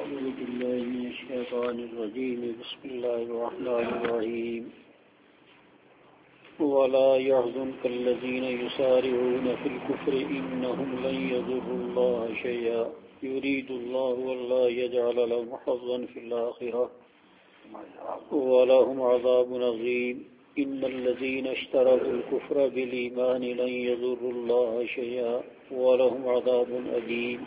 أعوذ بالله من الشيطان الرجيم بسم الله الرحمن الرحيم ولا يحزنك الذين يسارعون في الكفر إنهم لن يضروا الله شيئا يريد الله ولا يجعل لهم حظا في الآخرة ولهم عذاب عظيم إن الذين اشتروا الكفر بالإيمان لن يضروا الله شيئا ولهم عذاب أليم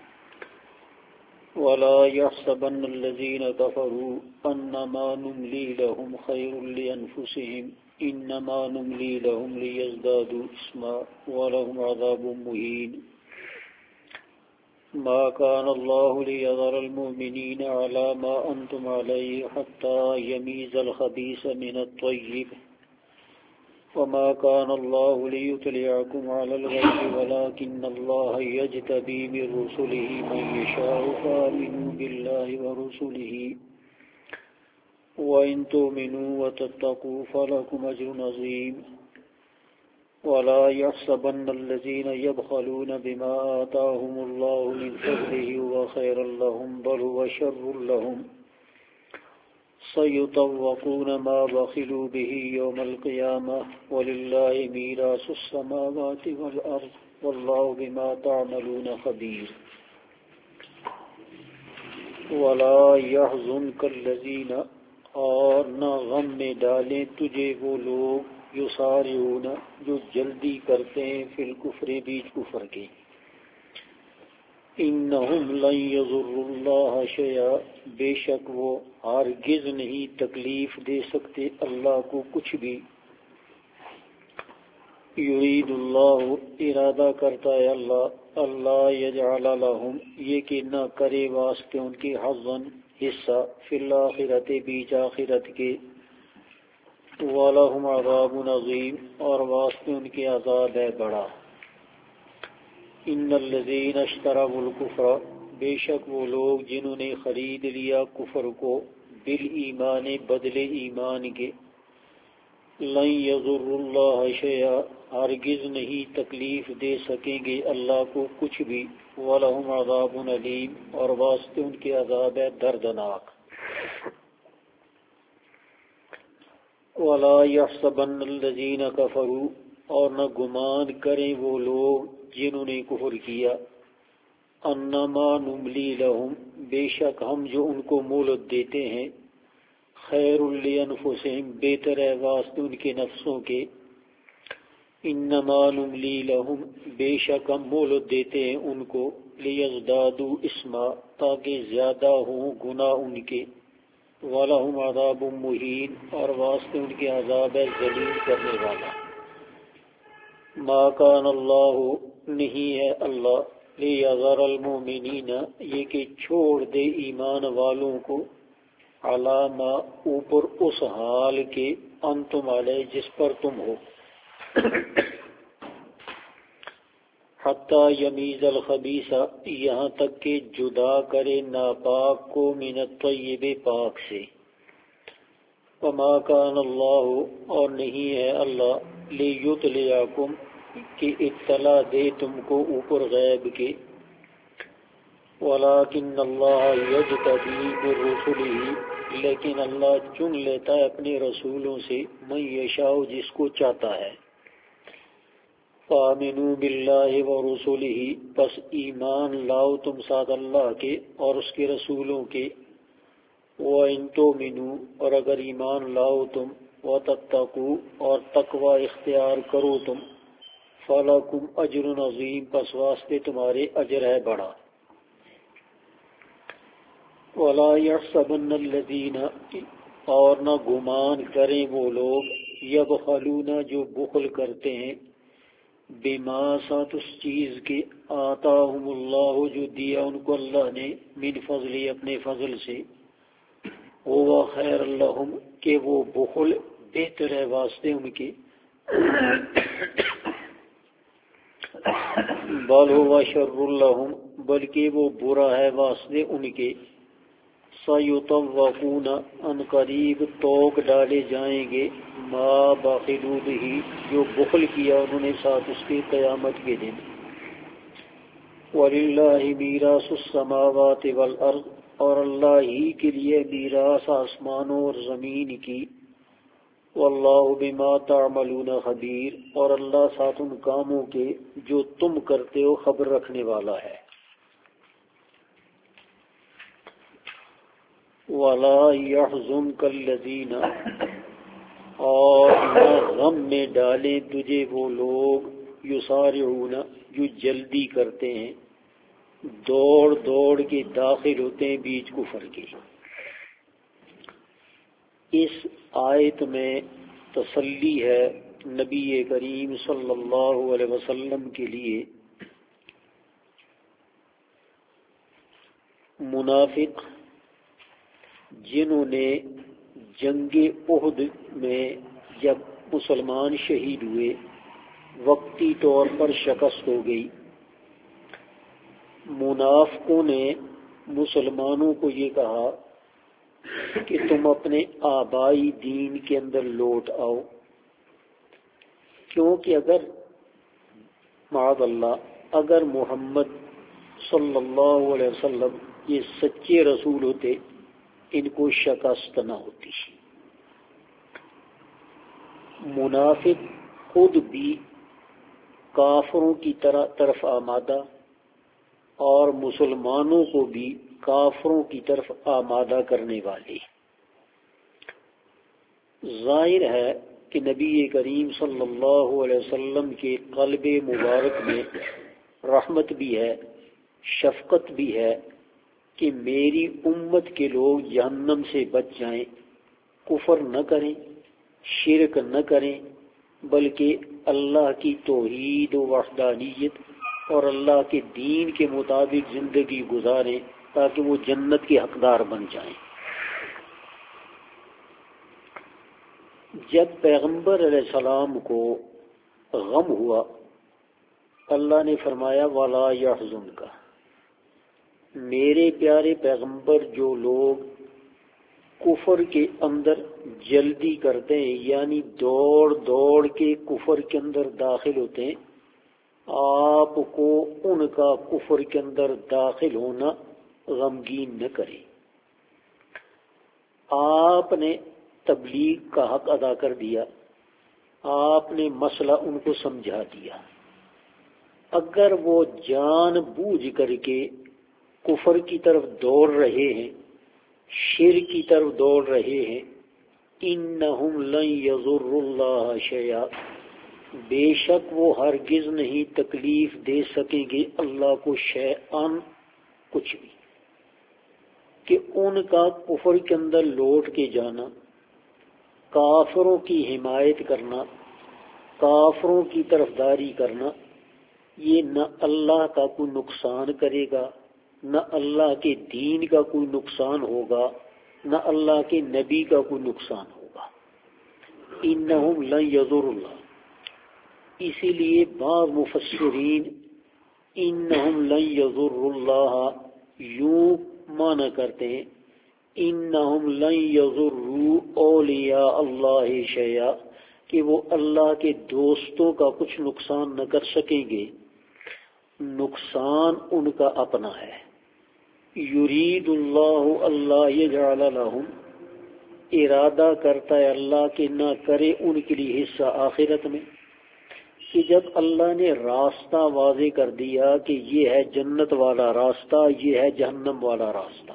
ولا يحسبن الذين كفروا أنما نملي لهم خير لأنفسهم إنما نملي لهم ليزدادوا إثما ولهم عذاب مهين ما كان الله ليذر المؤمنين على ما أنتم عليه حتى يميز الخبيث من الطيب وما كان الله ليطلعكم على الغيب ولكن الله يجتبي من رسله من يشاء فآمنوا بالله ورسله وإن تؤمنوا وتتقوا فلكم أجر عظيم ولا يحسبن الذين يبخلون بما آتاهم الله من فضله وخيرا لهم بل هو شر لهم سيطوقون ما بخلوا به يوم القيامة ولله ميراث السماوات والأرض والله بما تعملون خبير ولا يحزنك الذين اور نہ غم میں ڈالیں تجھے وہ لوگ یسارعون جو جلدی کرتے ہیں فی الکفر بیچ کفر کے انہم لن یضروا اللہ شیئا بے شک وہ ہرگز نہیں تکلیف دے سکتے اللہ کو کچھ بھی یرید اللہ ارادہ کرتا ہے اللہ یجعل لہم یہ کہ نہ کرے واسطے ان کے حظاً حصہ فی الآخرت بیچ آخرت کے وَلَهُمْ عَذَابٌ عَظِيمٌ اور واسطے ان کے عذاب ہے بڑا ان الذین اشتروا الکفر بے شک وہ لوگ جنہوں نے خرید لیا کفر کو بالایمان بدلے ایمان کے لن یضروا اللہ شیئا ہرگز نہیں تکلیف دے سکیں گے اللہ کو کچھ بھی وَلَهُمْ عَذَابٌ عَلِيمٌ اور واسطے ان کے عذاب ہے دردناک وَلَا يَحْسَبَنَّ الَّذِينَ كَفَرُوا اور نہ گمان کریں وہ لوگ جنہوں نے کفر کیا انما نملی لہم بے شک ہم جو ان کو مہلت دیتے ہیں خیر لانفسہم بہتر ہے واسطے ان کے نفسوں کے انما نملی لہم بے شک ہم مہلت دیتے ہیں ان کو لیزدادوا اسما تاکہ زیادہ ہوں گناہ ان کے وَلَهُمْ عَذَابٌ مُهِينٌ اور واسطے ان کے عذاب ہے ذلیل کرنے والا ما کان اللہ نہیں ہے اللہ لیذر المؤمنین یہ کہ چھوڑ دے ایمان والوں کو علامہ اوپر اس حال کے انتم علیہ جس پر تم ہو حتی یمیز الخبیث یہاں تک کہ جدا کرے ناپاک کو من الطیب پاک سے وما کان اللہ اور نہیں ہے اللہ لیطلعکم کہ اطلاع دے تم کو اوپر غیب کے ولیکن اللہ یجتبی برسلہ لیکن اللہ چن لیتا ہے اپنے رسولوں سے من یشاء جس کو چاہتا ہے فآمنوا باللہ ورسلہ پس ایمان لاؤ تم ساتھ اللہ کے اور اس کے رسولوں کے وَإِن تُؤْمِنُوا اور اگر ایمان لاؤ تم وَتَتَّقُوا اور تقوی اختیار کرو تم فَلَكُمْ أَجْرٌ عَظِيمٌ پس واسطے تمہارے اجر ہے بڑا وَلَا يَحْسَبَنَّ الَّذِينَ اور نہ گمان کریں وہ لوگ یبخلون جو بخل کرتے ہیں بما ساتھ اس چیز کے آتاہم اللہ جو دیا ان کو اللہ نے من فضلی اپنے فضل سے ہوا خیر لہم کہ وہ بخل بہتر ہے واسطے ان کے بل ہوا شر لہم بلکہ وہ برا ہے واسطے ان کے سیطوقون ان قریب توق ڈالے جائیں گے ما بخلوا بہ جو بخل کیا انہوں نے ساتھ اس کے قیامت کے دن وَلِلَّهِ مِيرَاثُ السَّمَاوَاتِ وَالْأَرْضِ، اور اللہ ہی کے لیے میراث آسمانوں اور زمین کی. واللہ بما تعملون خبیر، اور اللہ ساتھ ان کاموں کے جو تم کرتے ہو خبر رکھنے والا ہے. وَلَا يَحْزُنْكَ الَّذِينَ، اور نہ غم میں ڈالیں تجھے وہ لوگ یسارعون جو جلدی کرتے ہیں، دوڑ دوڑ کے داخل ہوتے ہیں بیچ کفر کے. اس آیت میں تسلی ہے نبی کریم صلی اللہ علیہ وسلم کے لیے. منافق جنہوں نے جنگ احد میں جب مسلمان شہید ہوئے وقتی طور پر شکست ہو گئی، منافقوں نے مسلمانوں کو یہ کہا کہ تم اپنے آبائی دین کے اندر لوٹ آؤ، کیونکہ اگر معاذ اللہ اگر محمد صلی اللہ علیہ وسلم یہ سچے رسول ہوتے ان کو شکست نہ ہوتی. منافق خود بھی کافروں کی طرف آمادہ اور مسلمانوں کو بھی کافروں کی طرف آمادہ کرنے والے. ظاہر ہے کہ نبی کریم صلی اللہ علیہ وسلم کے قلب مبارک میں رحمت بھی ہے، شفقت بھی ہے کہ میری امت کے لوگ جہنم سے بچ جائیں، کفر نہ کریں، شرک نہ کریں، بلکہ اللہ کی توحید و وحدانیت اور اللہ کے دین کے مطابق زندگی گزاریں تاکہ وہ جنت کے حقدار بن جائیں. جب پیغمبر علیہ السلام کو غم ہوا اللہ نے فرمایا وَلَا يَحْزُنْكَ، میرے پیارے پیغمبر جو لوگ کفر کے اندر جلدی کرتے ہیں یعنی دوڑ دوڑ کے کفر کے اندر داخل ہوتے ہیں، آپ کو ان کا کفر کے اندر داخل ہونا غمگین نہ کرے. آپ نے تبلیغ کا حق ادا کر دیا، آپ نے مسئلہ ان کو سمجھا دیا. اگر وہ جان بوجھ کر کے کفر کی طرف دوڑ رہے ہیں، شرک کی طرف دوڑ رہے ہیں، انہم لن یضروا اللہ شیئا، بے شک وہ ہرگز نہیں تکلیف دے سکیں گے اللہ کو شیئن کچھ بھی. کہ ان کا کفر کے اندر لوٹ کے جانا، کافروں کی حمایت کرنا، کافروں کی طرفداری کرنا، یہ نہ اللہ کا کوئی نقصان کرے گا، نہ اللہ کے دین کا کوئی نقصان ہوگا، نہ اللہ کے نبی کا کوئی نقصان ہوگا. انہم لن یضروا اللہ، اسی لیے بعض مفسرین انہم لن یضروا اللہ یوں معنی کرتے ہیں انہم لن یضروا اولیاء اللہ شیئا، کہ وہ اللہ کے دوستوں کا کچھ نقصان نہ کر سکیں گے، نقصان ان کا اپنا ہے. یرید اللہ اللہ یجعل لہم، ارادہ کرتا ہے اللہ کہ نہ کرے ان کے لیے حصہ آخرت میں. کہ جب اللہ نے راستہ واضح کر دیا کہ یہ ہے جنت والا راستہ، یہ ہے جہنم والا راستہ،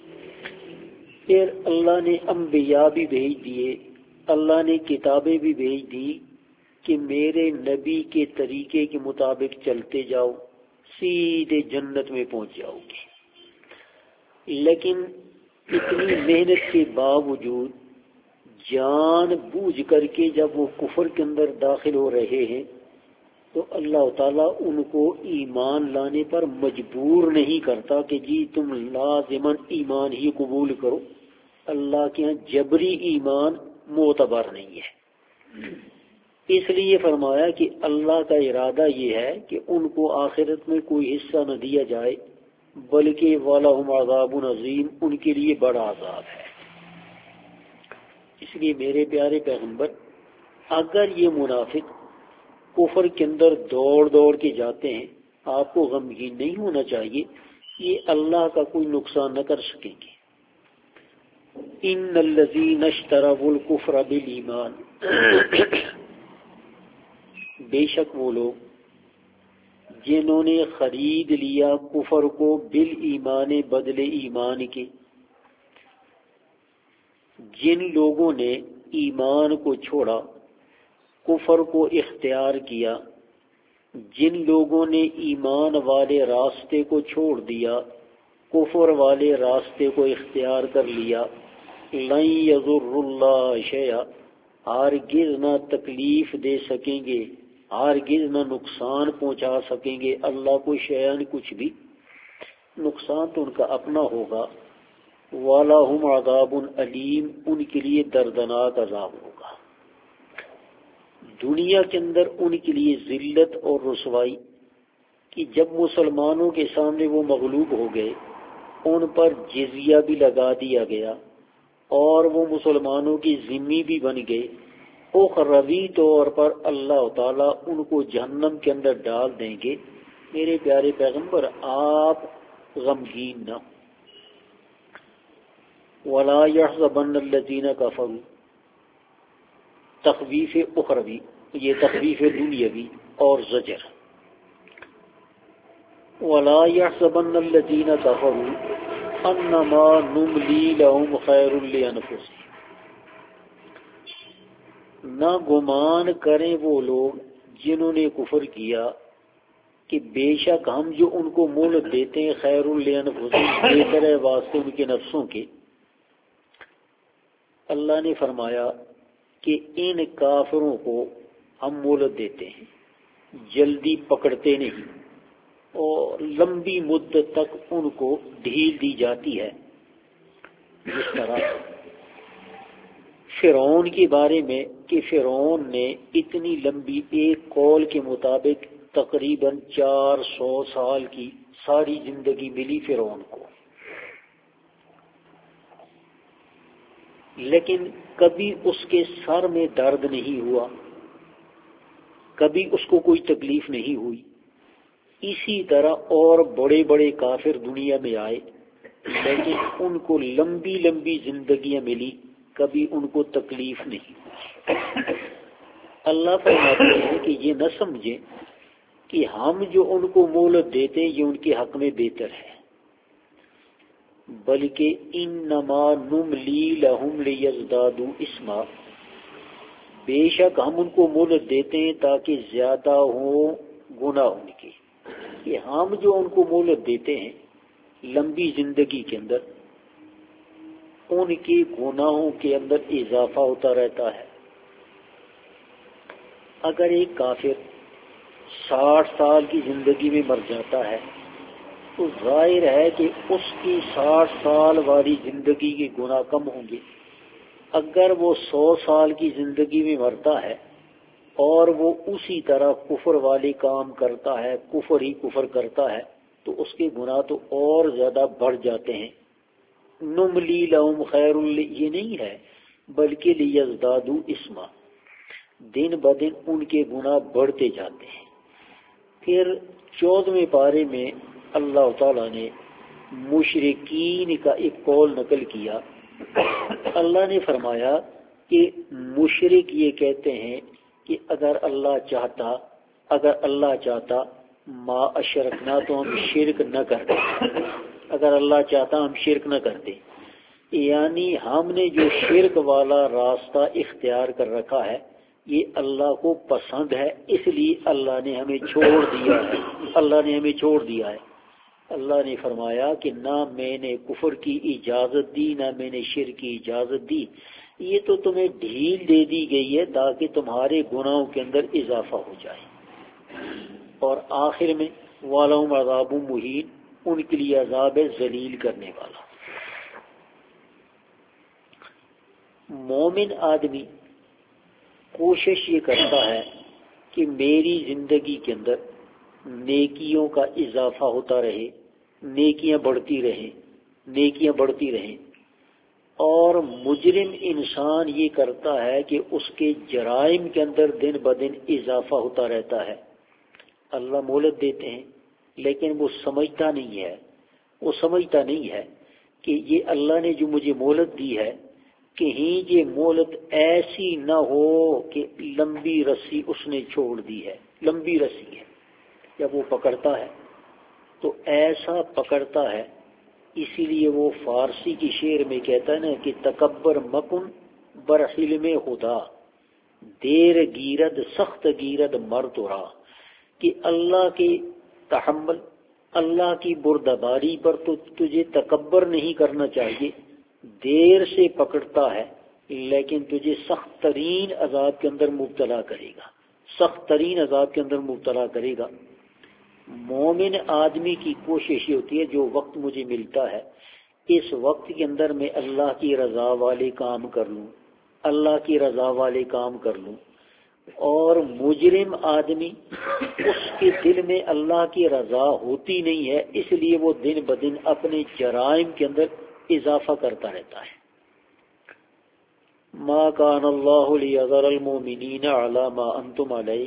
پھر اللہ نے انبیاء بھی بھیج دیے، اللہ نے کتابیں بھی بھیج دی کہ میرے نبی کے طریقے کے مطابق چلتے جاؤ سیدھے جنت میں پہنچ جاؤ گے. لیکن اتنی محنت کے باوجود جان بوجھ کر کے جب وہ کفر کے اندر داخل ہو رہے ہیں تو اللہ تعالیٰ ان کو ایمان لانے پر مجبور نہیں کرتا کہ جی تم لازماً ایمان ہی قبول کرو. اللہ کے ہاں جبری ایمان معتبر نہیں ہے. اس لیے فرمایا کہ اللہ کا ارادہ یہ ہے کہ ان کو آخرت میں کوئی حصہ نہ دیا جائے، بلکہ وَلَهُمْ عَذَابٌ عَظِيمٌ، ان کے لیے بڑا عذاب ہے. اس لیے میرے پیارے پیغمبر، اگر یہ منافق کفر کے اندر دوڑ دوڑ کے جاتے ہیں آپ کو غمگین نہیں ہونا چاہیے، یہ اللہ کا کوئی نقصان نہ کر سکیں گے۔ ان الذین اشتروا الکفر بالایمان، بے شک وہ لوگ جنہوں نے خرید لیا کفر کو بالایمان بدلے ایمان کے، جن لوگوں نے ایمان کو چھوڑا کفر کو اختیار کیا، جن لوگوں نے ایمان والے راستے کو چھوڑ دیا کفر والے راستے کو اختیار کر لیا، لن یضر اللہ شیئا، ہرگز نہ تکلیف دے سکیں گے، ہرگز نہ نقصان پہنچا سکیں گے اللہ کو شیئا کچھ بھی، نقصان تو ان کا اپنا ہوگا، وَلَهُمْ عَذَابٌ علیم، ان کے لیے دردناک عذاب ہوگا۔ دنیا کے اندر ان کے لیے ذلت اور رسوائی کہ جب مسلمانوں کے سامنے وہ مغلوب ہو گئے، ان پر جزیہ بھی لگا دیا گیا اور وہ مسلمانوں کی ذمہ بھی بن گئے، اخروی طور پر اللہ تعالیٰ ان کو جہنم کے اندر ڈال دیں گے۔ میرے پیارے پیغمبر آپ غمگین نہ ہوں۔ وَلَا يَحْزَبَنَّ الَّذِينَ كَفَرُوا، تخویف اخروی، یہ تخویف دنیاوی اور زجر۔ وَلَا يَحْزَبَنَّ الَّذِينَ كَفَرُوا أَنَّمَا نُمْلِي لَهُمْ خَيْرٌ لِأَنفُسِهِمْ، نہ گمان کریں وہ لوگ جنہوں نے کفر کیا کہ بے شک ہم جو ان کو مہلت دیتے ہیں خیر لانفسہم، بہتر ہے واسطے ان کے نفسوں کے۔ اللہ نے فرمایا کہ ان کافروں کو ہم مہلت دیتے ہیں، جلدی پکڑتے نہیں، اور لمبی مدت تک ان کو ڈھیل دی جاتی ہے۔ جس طرح فرعون کے بارے میں کہ فرعون نے اتنی لمبی، ایک قول کے مطابق تقریباً 400 سال کی ساری زندگی ملی فرعون کو، لیکن کبھی اس کے سر میں درد نہیں ہوا، کبھی اس کو کوئی تکلیف نہیں ہوئی۔ اسی طرح اور بڑے بڑے کافر دنیا میں آئے، لیکن ان کو لمبی لمبی زندگیاں ملی، کبھی ان کو تکلیف نہیں ہوئی۔ اللہ فرماتے ہیں کہ یہ نہ سمجھیں کہ ہم جو ان کو مہلت دیتے ہیں یہ ان کے حق میں بہتر ہے، بلکہ انما نملی لہم لیزدادوا اثما، بے شک ہم ان کو مہلت دیتے ہیں تاکہ زیادہ ہوں گناہ ان کے، کہ ہم جو ان کو مہلت دیتے ہیں لمبی زندگی کے اندر، ان کے گناہوں کے اندر اضافہ ہوتا رہتا ہے۔ اگر ایک کافر 60 سال کی زندگی میں مر جاتا ہے تو ظاہر ہے کہ اس کی 60 سال والی زندگی کے گناہ کم ہوں گے۔ اگر وہ 100 سال کی زندگی میں مرتا ہے اور وہ اسی طرح کفر والے کام کرتا ہے، کفر ہی کفر کرتا ہے، تو اس کے گناہ تو اور زیادہ بڑھ جاتے ہیں۔ نملی لہم خیر، یہ نہیں ہے بلکہ لیزدادوا اثما، دن بدن ان کے گناہ بڑھتے جاتے ہیں۔ پھر 14ویں پارے میں اللہ تعالیٰ نے مشرکین کا ایک قول نقل کیا۔ اللہ نے فرمایا کہ مشرک یہ کہتے ہیں کہ اگر اللہ چاہتا ما اشرکنا، تو ہم شرک نہ کرتے، اگر اللہ چاہتا ہم شرک نہ کرتے، یعنی ہم نے جو شرک والا راستہ اختیار کر رکھا ہے یہ اللہ کو پسند ہے، اس لیے اللہ نے ہمیں چھوڑ دیا ہے، اللہ نے ہمیں چھوڑ دیا ہے۔ اللہ نے فرمایا کہ نہ میں نے کفر کی اجازت دی، نہ میں نے شرک کی اجازت دی، یہ تو تمہیں ڈھیل دے دی گئی ہے تاکہ تمہارے گناہوں کے اندر اضافہ ہو جائے۔ اور آخر میں وَلَهُمْ عَذَابٌ مُهِينٌ، ان کے لیے عذاب ہے ذلیل کرنے والا۔ مومن آدمی کوشش یہ کرتا ہے کہ میری زندگی کے اندر نیکیوں کا اضافہ ہوتا رہے، نیکیاں بڑھتی رہیں، نیکیاں بڑھتی رہیں، اور مجرم انسان یہ کرتا ہے کہ اس کے جرائم کے اندر دن بدن اضافہ ہوتا رہتا ہے۔ اللہ مہلت دیتے ہیں لیکن وہ سمجھتا نہیں ہے کہ یہ اللہ نے جو مجھے مہلت دی ہے کہیں یہ مہلت ایسی نہ ہو کہ لمبی رسی اس نے چھوڑ دی ہے، لمبی رسی ہے، جب وہ پکڑتا ہے تو ایسا پکڑتا ہے. اسی لیے وہ فارسی کی شعر میں کہتا ہے نا کہ تکبر مکن بر حلم خدا، دیر گیرد سخت گیرد مرد را، کہ اللہ کے تحمل، اللہ کی بردباری پر تو تجھے تکبر نہیں کرنا چاہیے. دیر سے پکڑتا ہے لیکن تجھے سخت ترین عذاب کے اندر مبتلا کرے گا، سخت ترین عذاب کے اندر مبتلا کرے گا. مومن آدمی کی کوشش یہ ہوتی ہے جو وقت مجھے ملتا ہے اس وقت کے اندر میں اللہ کی رضا والے کام کر لوں، اللہ کی رضا والے کام کر لوں. اور مجرم آدمی اس کے دل میں اللہ کی رضا ہوتی نہیں ہے، اس لیے وہ دن بدن اپنے جرائم کے اندر اضافہ کرتا رہتا ہے. ما کان اللہ لیذر المؤمنین علی ما انتم علیہ،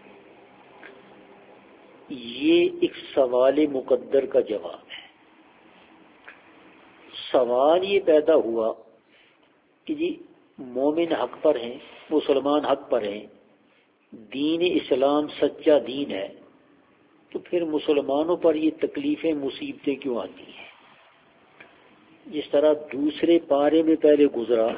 یہ ایک سوال مقدر کا جواب ہے. سوال یہ پیدا ہوا کہ جی مومن حق پر ہیں، مسلمان حق پر ہیں، دین اسلام سچا دین ہے، تو پھر مسلمانوں پر یہ تکلیفیں مصیبتیں کیوں آتی ہیں؟ جس طرح دوسرے پارے میں پہلے گزرا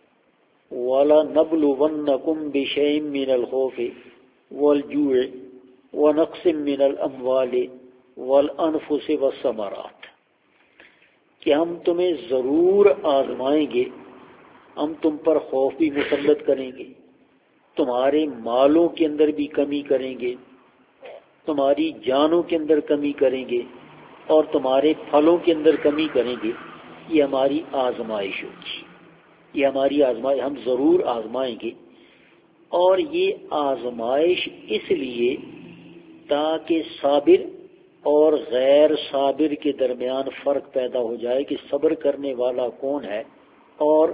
وَلَنَبْلُوَنَّكُمْ بِشَيْءٍ مِّنَ الْخَوْفِ وَالْجُوعِ وَنَقْصٍ مِّنَ الْأَمْوَالِ وَالْأَنفُسِ وَالثَّمَرَاتِ، کہ ہم تمہیں ضرور آزمائیں گے، ہم تم پر خوف بھی مسلط کریں گے، تمہارے مالوں کے اندر بھی کمی کریں گے، تمہاری جانوں کے اندر کمی کریں گے، اور تمہارے پھلوں کے اندر کمی کریں گے. یہ ہماری آزمائش ہوگی، یہ ہماری آزمائش، ہم ضرور آزمائیں گے. اور یہ آزمائش اس لیے تاکہ صابر اور غیر صابر کے درمیان فرق پیدا ہو جائے کہ صبر کرنے والا کون ہے اور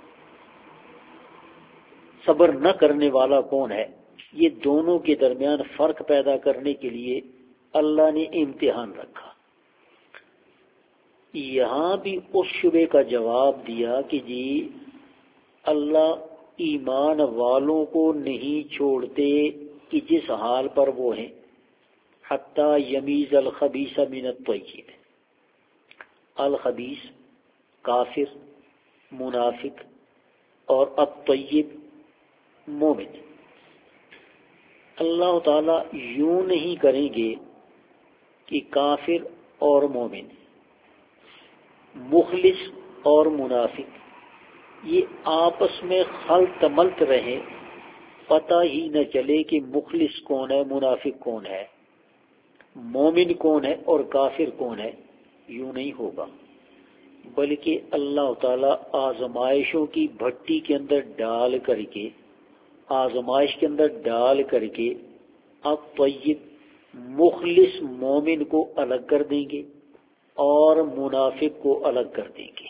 صبر نہ کرنے والا کون ہے. یہ دونوں کے درمیان فرق پیدا کرنے کے لیے اللہ نے امتحان رکھا. یہاں بھی اس شبے کا جواب دیا کہ جی اللہ ایمان والوں کو نہیں چھوڑتے کہ جس حال پر وہ ہیں، حتیٰ یمیز الخبیث من الطیب. الخبیث کافر، منافق، اور الطیب مومن. اللہ تعالیٰ یوں نہیں کریں گے کہ کافر اور مومن، مخلص اور منافق یہ آپس میں خلط ملط رہے، پتہ ہی نہ چلے کہ مخلص کون ہے، منافق کون ہے، مومن کون ہے اور کافر کون ہے. یوں نہیں ہوگا، بلکہ اللہ تعالیٰ آزمائشوں کی بھٹی کے اندر ڈال کر کے، آزمائش کے اندر ڈال کر کے اب طیب مخلص مومن کو الگ کر دیں گے اور منافق کو الگ کر دیں گے.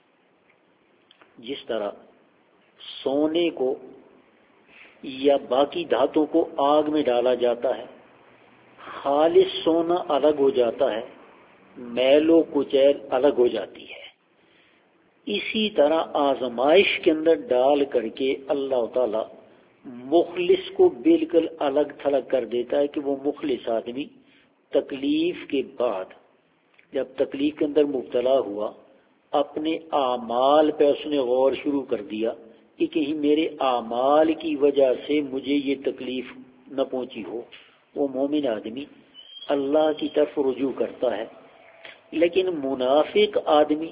جس طرح سونے کو یا باقی دھاتوں کو آگ میں ڈالا جاتا ہے، خالص سونا الگ ہو جاتا ہے، میل و کچیل الگ ہو جاتی ہے. اسی طرح آزمائش کے اندر ڈال کر کے اللہ تعالی مخلص کو بالکل الگ تھلگ کر دیتا ہے کہ وہ مخلص آدمی تکلیف کے بعد جب تکلیف کے اندر مبتلا ہوا، اپنے اعمال پہ اس نے غور شروع کر دیا کہ کہیں میرے اعمال کی وجہ سے مجھے یہ تکلیف نہ پہنچی ہو. وہ مومن آدمی اللہ کی طرف رجوع کرتا ہے. لیکن منافق آدمی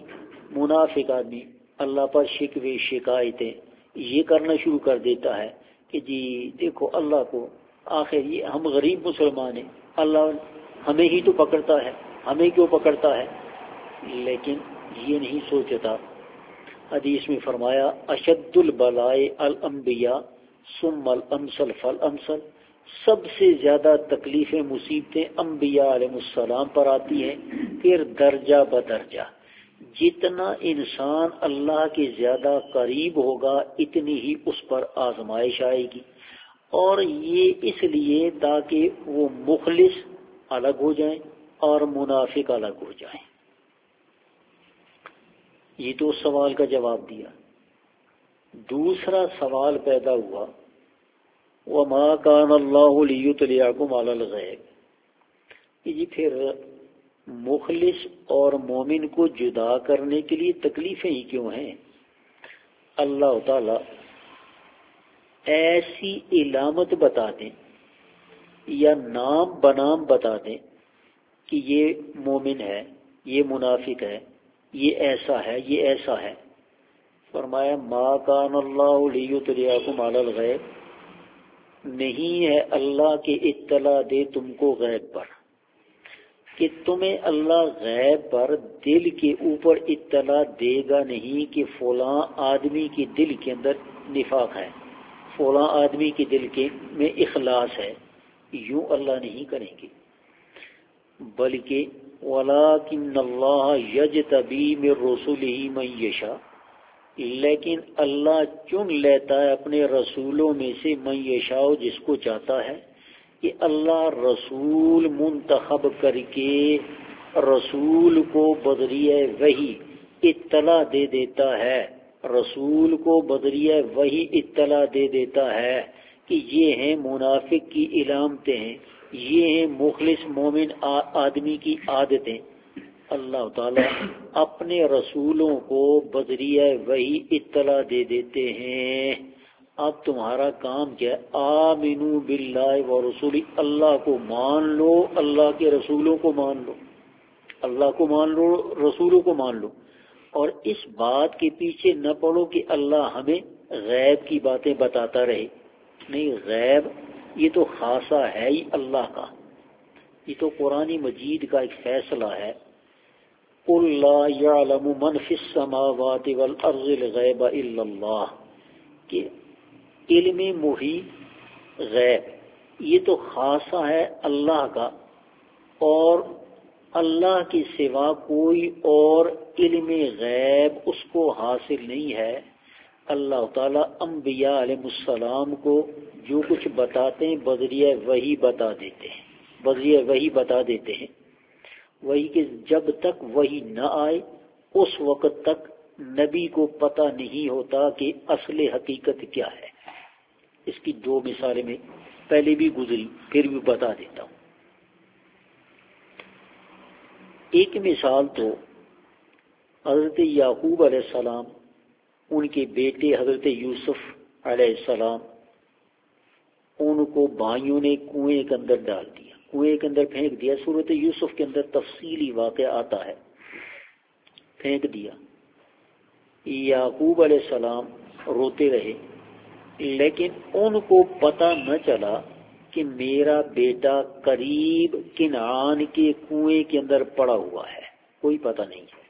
اللہ پر شکوے شکایتیں یہ کرنا شروع کر دیتا ہے کہ جی دیکھو اللہ کو، آخر یہ ہم غریب مسلمان ہیں، اللہ ہمیں ہی تو پکڑتا ہے، ہمیں کیوں پکڑتا ہے. لیکن یہ نہیں سوچتا. حدیث میں فرمایا اشد البلائے الانبیاء ثم الامثل فالامثل، سب سے زیادہ تکلیفیں مصیبتیں انبیاء علیہ السلام پر آتی ہیں، پھر درجہ بدرجہ. جتنا انسان اللہ کے زیادہ قریب ہوگا اتنی ہی اس پر آزمائش آئے گی. اور یہ اس لیے تاکہ وہ مخلص الگ ہو جائیں اور منافق الگ ہو جائیں. یہ تو سوال کا جواب دیا. دوسرا سوال پیدا ہوا وَمَا كَانَ اللَّهُ لِيُطْلِعَكُمْ عَلَى الْغَيْبِ. یہ پھر مخلص اور مومن کو جدا کرنے کے لیے تکلیفیں ہی کیوں ہیں؟ اللہ تعالی ایسی علامت بتا دیں یا نام بنام بتا دیں کہ یہ مومن ہے، یہ منافق ہے، یہ ایسا ہے، یہ ایسا ہے. فرمایا ما کان اللہ لیطلعکم علی الغیب، نہیں ہے اللہ کے اطلاع دے تم کو غیب پر، کہ تمہیں اللہ غیب پر دل کے اوپر اطلاع دے گا نہیں کہ فلاں آدمی کے دل کے اندر نفاق ہے، فلاں آدمی کے دل کے میں اخلاص ہے. یوں اللہ نہیں کریں گے، بلکہ وَلَٰكِنَّ اللَّهَ يَجْتَبِي مِن رُّسُلِهِ مَن يَشَاءُ، لیکن اللہ چن لیتا ہے اپنے رسولوں میں سے من یشاء، جس کو چاہتا ہے. کہ اللہ رسول منتخب کر کے رسول کو بذریعہ وحی اطلاع دے دیتا ہے، رسول کو بذریعہ وحی اطلاع دے دیتا ہے کہ یہ ہیں منافق کی علامتیں ہیں، یہ ہیں مخلص مومن آدمی کی عادتیں. اللہ تعالیٰ اپنے رسولوں کو بذریعہ وحی اطلاع دے دیتے ہیں. اب تمہارا کام کیا ہے؟ آمنو باللہ و رسولی، اللہ کو مان لو، اللہ کے رسولوں کو مان لو، اللہ کو مان لو، رسولوں کو مان لو. اور اس بات کے پیچھے نہ پڑو کہ اللہ ہمیں غیب کی باتیں بتاتا رہے. نہیں، غیب یہ تو خاصہ ہے ہی اللہ کا، یہ تو قرآن مجید کا ایک فیصلہ ہے. قُلْ لَا يَعْلَمُ مَنْ فِي السَّمَاوَاتِ وَالْأَرْضِ الْغَيْبَ إِلَّا اللَّهُ، کہ علم محیط غیب یہ تو خاصہ ہے اللہ کا، اور اللہ کے سوا کوئی اور علم غیب اس کو حاصل نہیں ہے. اللہ تعالیٰ انبیاء علیہ السلام کو جو کچھ بتاتے ہیں بذریعہ وحی بتا دیتے ہیں، بذریعہ وحی بتا دیتے ہیں. وہی کہ جب تک وہی نہ آئے اس وقت تک نبی کو پتہ نہیں ہوتا کہ اصل حقیقت کیا ہے. اس کی دو مثالیں میں پہلے بھی گزری، پھر بھی بتا دیتا ہوں. ایک مثال تو حضرت یعقوب علیہ السلام، ان کے بیٹے حضرت یوسف علیہ السلام، ان کو بھائیوں نے کنویں کے اندر ڈال دیا، کنویں کے اندر پھینک دیا. سورۃ یوسف کے اندر تفصیلی واقعہ آتا ہے. پھینک دیا. یعقوب علیہ السلام روتے رہے، لیکن ان کو پتہ نہ چلا کہ میرا بیٹا قریب کنعان کے کنویں کے اندر پڑا ہوا ہے، کوئی پتہ نہیں ہے.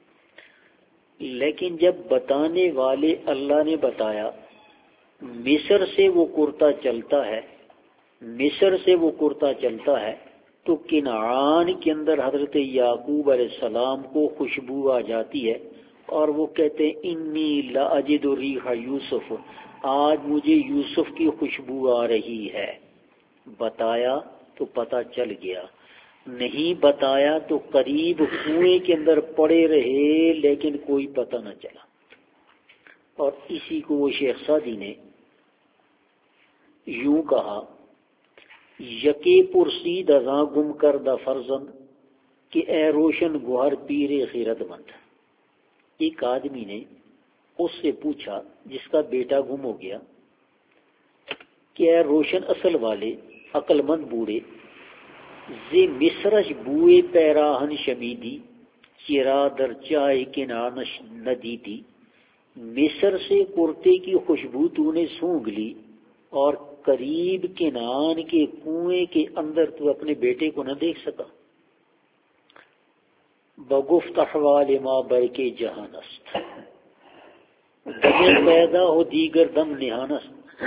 لیکن جب بتانے والے اللہ نے بتایا مصر سے وہ کرتا چلتا ہے، مصر سے وہ کرتا چلتا ہے، تو کنعان کے اندر حضرت یعقوب علیہ السلام کو خوشبو آ جاتی ہے، اور وہ کہتے ہیں انی لاجد ریح یوسف، آج مجھے یوسف کی خوشبو آ رہی ہے. بتایا تو پتہ چل گیا، نہیں بتایا تو قریب کنویں کے اندر پڑے رہے لیکن کوئی پتہ نہ چلا. اور اسی کو وہ شیخ سعدی نے یوں کہا، یکی پرسید ازاں گم کردہ فرزند، کہ اے روشن گوہر پیر خیرت مند. ایک آدمی نے اس سے پوچھا جس کا بیٹا گم ہو گیا کہ اے روشن اصل والے عقل مند بوڑھے، زی مصرش بوئے پیراہن شمیدی، چرا در چائے کنانش ندیدی، مصر سے کرتے کی خوشبو تو نے سونگھ لی اور قریب کنان کے کنویں کے اندر تو اپنے بیٹے کو نہ دیکھ سکا. بگفت احوال ما برکے جہانست، دم پیدا ہو دیگر دم نہانست.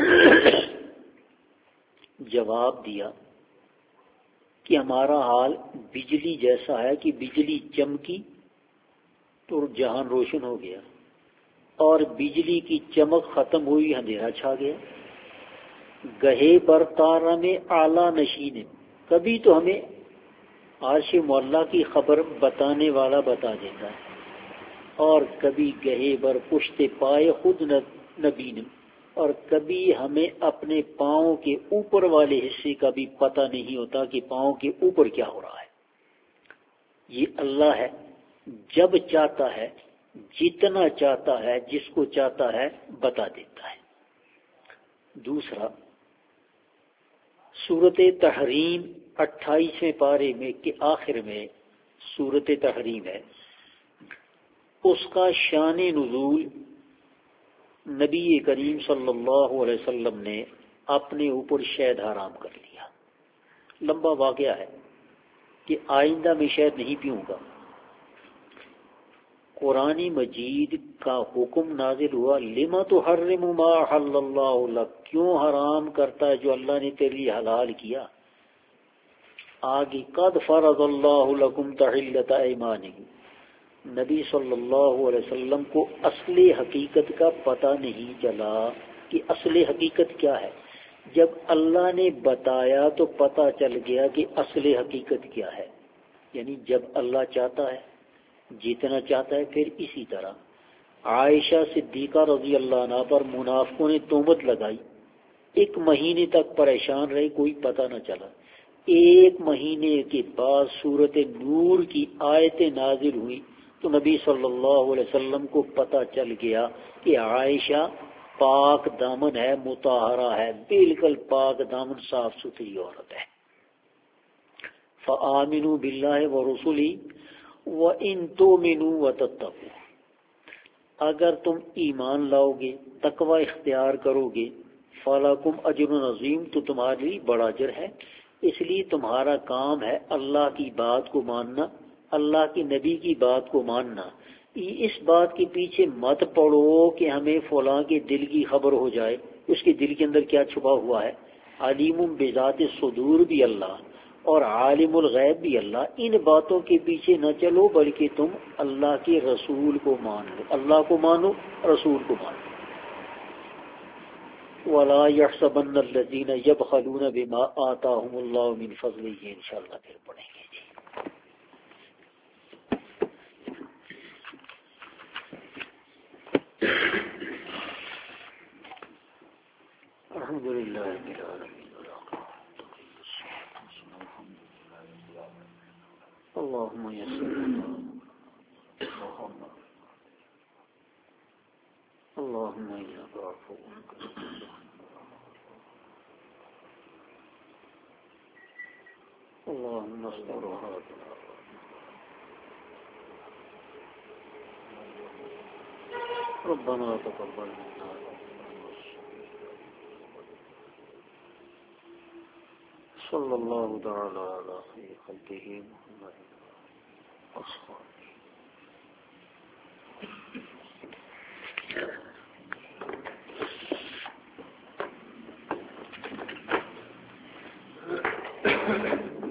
جواب دیا کہ ہمارا حال بجلی جیسا ہے کہ بجلی چمکی تو جہان روشن ہو گیا، اور بجلی کی چمک ختم ہوئی اندھیرا چھا گیا. گہے بر تارہ میں اعلیٰ نشین، کبھی تو ہمیں عرش معلیٰ کی خبر بتانے والا بتا دیتا ہے، اور کبھی گہے بر پشت پائے خود نبی نے، اور کبھی ہمیں اپنے پاؤں کے اوپر والے حصے کا بھی پتہ نہیں ہوتا کہ پاؤں کے اوپر کیا ہو رہا ہے۔ یہ اللہ ہے، جب چاہتا ہے، جتنا چاہتا ہے، جس کو چاہتا ہے بتا دیتا ہے۔ دوسرا، سورۃ تحریم 28ویں پارے میں کے آخر میں سورۃ تحریم ہے، اس کا شان نزول نبی کریم صلی اللہ علیہ وسلم نے اپنے اوپر شہد حرام کر لیا۔ لمبا واقعہ ہے کہ آئندہ میں شہد نہیں پیوں گا۔ قرآن مجید کا حکم نازل ہوا، لما تحرم ما حل اللہ لک، کیوں حرام کرتا ہے جو اللہ نے تیرے لیے حلال کیا۔ آگے قد فرض اللہ لکم تحلۃ ایمانکم، نبی صلی اللہ علیہ وسلم کو اصل حقیقت کا پتہ نہیں چلا کہ اصل حقیقت کیا ہے۔ جب اللہ نے بتایا تو پتہ چل گیا کہ اصل حقیقت کیا ہے، یعنی جب اللہ چاہتا ہے، جتنا چاہتا ہے۔ پھر اسی طرح عائشہ صدیقہ رضی اللہ عنہ پر منافقوں نے تہمت لگائی، 1 مہینے تک پریشان رہے، کوئی پتہ نہ چلا۔ 1 مہینے کے بعد سورۃ نور کی آیتیں نازل ہوئی تو نبی صلی اللہ علیہ وسلم کو پتہ چل گیا کہ عائشہ پاک دامن ہے، مطہرہ ہے، بالکل پاک دامن صاف ستھری عورت ہے۔ فآمنوا باللہ ورسلہ وإن تؤمنوا وتتقوا، اگر تم ایمان لاؤ گے، تقوی اختیار کرو گے، فلکم اجر عظیم، تو تمہارے لیے بڑا اجر ہے۔ اس لیے تمہارا کام ہے اللہ کی بات کو ماننا، اللہ کے نبی کی بات کو ماننا۔ اس بات کے پیچھے مت پڑو کہ ہمیں فلاں کے دل کی خبر ہو جائے، اس کے دل کے اندر کیا چھپا ہوا ہے۔ علیم بذات الصدور بھی اللہ اور عالم الغیب بھی اللہ، ان باتوں کے پیچھے نہ چلو، بلکہ تم اللہ کے رسول کو مان لو، اللہ کو مانو، رسول کو مانو۔ وَلَا يَحْسَبَنَّ الَّذِينَ يَبْخَلُونَ بِمَا آتَاهُمُ اللَّهُ مِنْ فَضْلِهِ، یہ انشاءاللہ پھر پڑھیں گے جی۔ الحمدللہ رب العالمین، اللهم يسر اللهم إنك عفو اللهم استر هذا ربنا تقبل منا صلی اللہ تعالی علی خیر خلقہ محمد وصحبہ۔